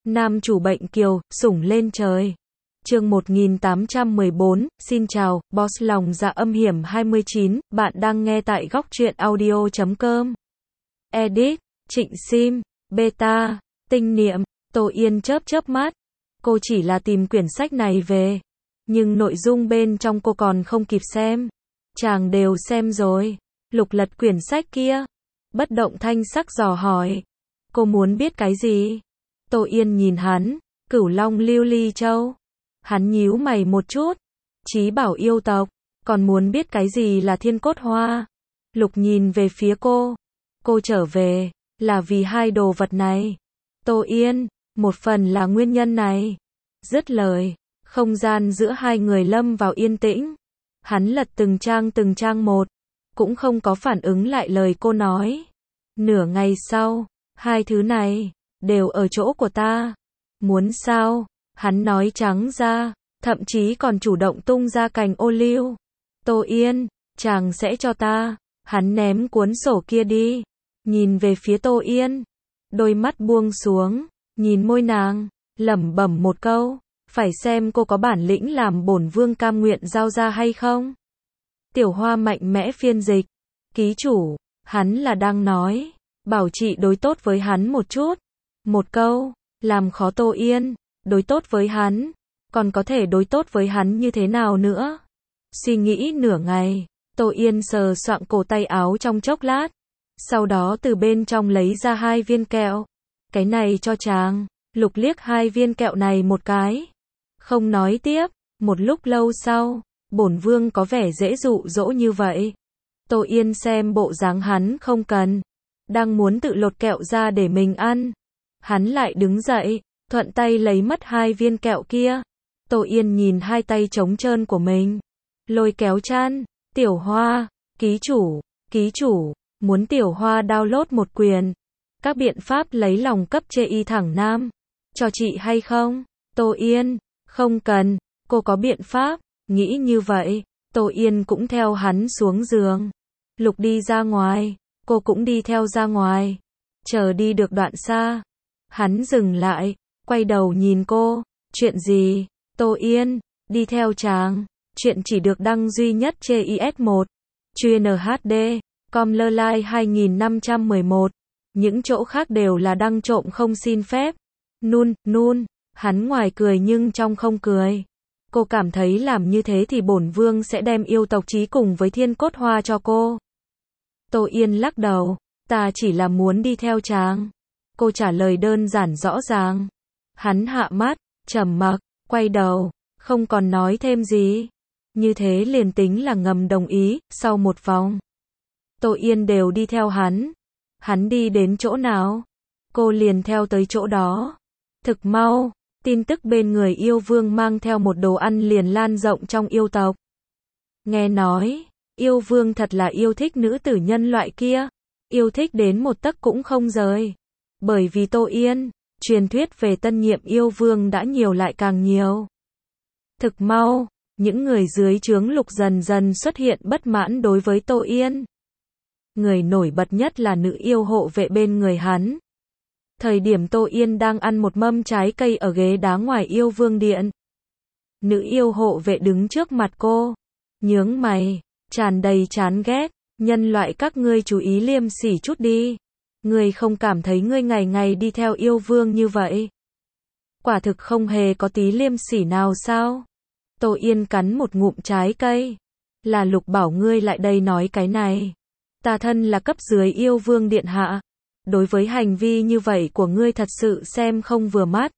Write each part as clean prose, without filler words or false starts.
Nam chủ bệnh kiều, sủng lên trời. Chương 1814, xin chào, boss lòng dạ âm hiểm 29, bạn đang nghe tại góc truyện audio.com. Edit, Trịnh Sim, Beta, Tinh Niệm, Tô Yên chớp chớp mắt. Cô chỉ là tìm quyển sách này về, nhưng nội dung bên trong cô còn không kịp xem. Chàng đều xem rồi. Lục lật quyển sách kia. Bất động thanh sắc dò hỏi. Cô muốn biết cái gì? Tô Yên nhìn hắn, Cửu Long Lưu Ly Châu. Hắn nhíu mày một chút. Chí bảo yêu tộc, còn muốn biết cái gì là Thiên Cốt Hoa? Lục nhìn về phía cô. Cô trở về, là vì hai đồ vật này. Tô Yên, một phần là nguyên nhân này. Dứt lời, không gian giữa hai người lâm vào yên tĩnh. Hắn lật từng trang một, cũng không có phản ứng lại lời cô nói. Nửa ngày sau, hai thứ này đều ở chỗ của ta. Muốn sao? Hắn nói trắng ra, thậm chí còn chủ động tung ra cành ô liu. Tô Yên, chàng sẽ cho ta. Hắn ném cuốn sổ kia đi, nhìn về phía Tô Yên, đôi mắt buông xuống, nhìn môi nàng, lẩm bẩm một câu, phải xem cô có bản lĩnh làm bổn vương cam nguyện giao ra hay không. Tiểu Hoa mạnh mẽ phiên dịch. Ký chủ, hắn là đang nói, bảo chị đối tốt với hắn một chút. Một câu, làm khó Tô Yên, đối tốt với hắn, còn có thể đối tốt với hắn như thế nào nữa? Suy nghĩ nửa ngày, Tô Yên sờ soạng cổ tay áo trong chốc lát, sau đó từ bên trong lấy ra hai viên kẹo. Cái này cho chàng. Lục liếc hai viên kẹo này một cái, không nói tiếp. Một lúc lâu sau, bổn vương có vẻ dễ dụ dỗ như vậy. Tô Yên xem bộ dáng hắn không cần, đang muốn tự lột kẹo ra để mình ăn. Hắn lại đứng dậy, thuận tay lấy mất hai viên kẹo kia. Tô Yên nhìn hai tay trống trơn của mình, lôi kéo chăn. Tiểu Hoa, ký chủ, muốn Tiểu Hoa download một quyền. Các biện pháp lấy lòng cấp chê y thẳng nam. Cho chị hay không? Tô Yên, không cần, cô có biện pháp. Nghĩ như vậy, Tô Yên cũng theo hắn xuống giường. Lục đi ra ngoài, cô cũng đi theo ra ngoài. Chờ đi được đoạn xa, hắn dừng lại, quay đầu nhìn cô. Chuyện gì? Tô Yên, đi theo chàng. Chuyện chỉ được đăng duy nhất trên IS1. Chuyên HD, com lơ lai 2511. Những chỗ khác đều là đăng trộm không xin phép. Nun, hắn ngoài cười nhưng trong không cười. Cô cảm thấy làm như thế thì bổn vương sẽ đem yêu tộc chí cùng với Thiên Cốt Hoa cho cô. Tô Yên lắc đầu, ta chỉ là muốn đi theo chàng. Cô trả lời đơn giản rõ ràng. Hắn hạ mắt, trầm mặc, quay đầu, không còn nói thêm gì. Như thế liền tính là ngầm đồng ý. Sau một vòng, Tô Yên đều đi theo hắn. Hắn đi đến chỗ nào, cô liền theo tới chỗ đó. Thực mau, tin tức bên người yêu vương mang theo một đồ ăn liền lan rộng trong yêu tộc. Nghe nói, yêu vương thật là yêu thích nữ tử nhân loại kia. Yêu thích đến một tấc cũng không rời. Bởi vì Tô Yên, truyền thuyết về tân nhiệm yêu vương đã nhiều lại càng nhiều. Thực mau, những người dưới trướng Lục dần dần xuất hiện bất mãn đối với Tô Yên. Người nổi bật nhất là nữ yêu hộ vệ bên người hắn. Thời điểm Tô Yên đang ăn một mâm trái cây ở ghế đá ngoài yêu vương điện. Nữ yêu hộ vệ đứng trước mặt cô, nhướng mày, tràn đầy chán ghét. Nhân loại các ngươi chú ý liêm sỉ chút đi. Ngươi không cảm thấy ngươi ngày ngày đi theo yêu vương như vậy? Quả thực không hề có tí liêm sỉ nào sao? Tô Yên cắn một ngụm trái cây. Là Lục bảo ngươi lại đây nói cái này. Ta thân là cấp dưới yêu vương điện hạ. Đối với hành vi như vậy của ngươi thật sự xem không vừa mắt.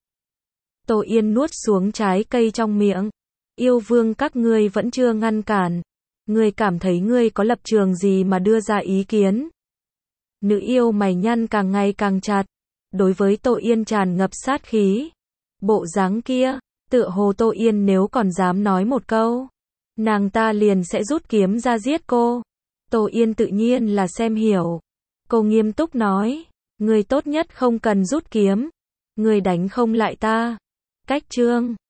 Tô Yên nuốt xuống trái cây trong miệng. Yêu vương các ngươi vẫn chưa ngăn cản. Ngươi cảm thấy ngươi có lập trường gì mà đưa ra ý kiến? Nữ yêu mày nhăn càng ngày càng chặt. Đối với Tô Yên tràn ngập sát khí. Bộ dáng kia, tựa hồ Tô Yên nếu còn dám nói một câu, nàng ta liền sẽ rút kiếm ra giết cô. Tô Yên tự nhiên là xem hiểu. Cô nghiêm túc nói, ngươi tốt nhất không cần rút kiếm. Ngươi đánh không lại ta. Cách chương